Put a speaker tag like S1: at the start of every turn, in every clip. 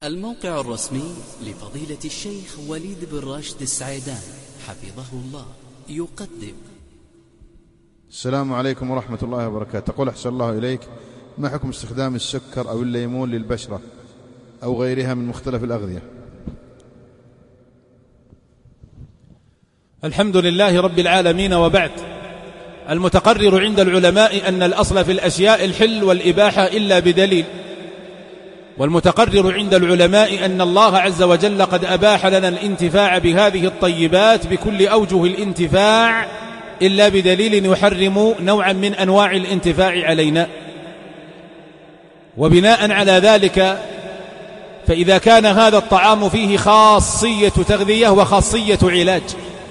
S1: الموقع الرسمي لفضيلة الشيخ وليد بن راشد السعيدان حفظه الله يقدم.
S2: السلام عليكم ورحمة الله وبركاته. تقول أحسن الله إليك، ما حكم استخدام السكر أو الليمون للبشرة أو غيرها من مختلف الأغذية؟
S3: الحمد لله رب العالمين، وبعد. المتقرر عند العلماء أن الأصل في الأشياء الحل والإباحة إلا بدليل، والمتقرر عند العلماء أن الله عز وجل قد أباح لنا الانتفاع بهذه الطيبات بكل أوجه الانتفاع إلا بدليل يحرم نوعا من أنواع الانتفاع علينا. وبناء على ذلك فإذا كان هذا الطعام فيه خاصية تغذية وخاصية علاج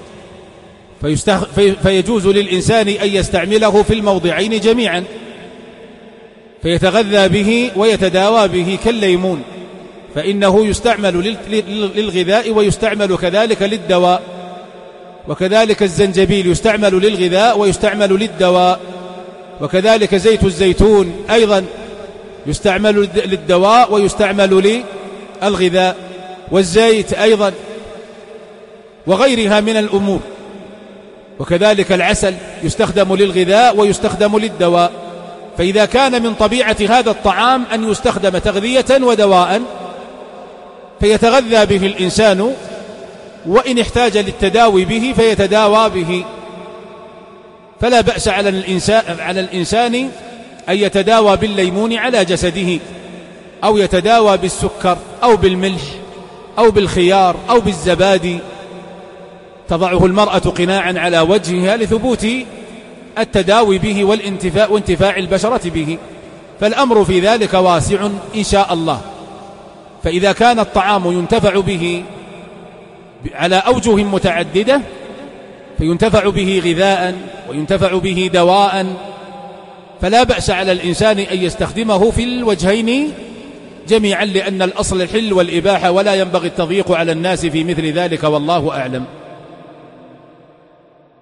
S3: فيجوز للإنسان أن يستعمله في الموضعين جميعا، فيتغذى به ويتداوى به كالليمون، فإنه يستعمل للغذاء ويستعمل كذلك للدواء، وكذلك الزنجبيل يستعمل للغذاء ويستعمل للدواء، وكذلك زيت الزيتون أيضا يستعمل للدواء ويستعمل للغذاء، والزيت أيضا وغيرها من الأمور، وكذلك العسل يستخدم للغذاء ويستخدم للدواء. فإذا كان من طبيعة هذا الطعام أن يستخدم تغذية ودواء فيتغذى به الإنسان، وإن احتاج للتداوي به فيتداوى به، فلا بأس على الإنسان أن يتداوى بالليمون على جسده، أو يتداوى بالسكر أو بالملح أو بالخيار أو بالزبادي، تضعه المرأة قناعا على وجهها لثبوت التداوي به وانتفاع البشرة به، فالأمر في ذلك واسع إن شاء الله. فإذا كان الطعام ينتفع به على أوجه متعددة فينتفع به غذاء وينتفع به دواء، فلا بأس على الإنسان أن يستخدمه في الوجهين جميعا، لأن الأصل الحل والإباحة، ولا ينبغي التضييق على الناس في مثل ذلك، والله أعلم.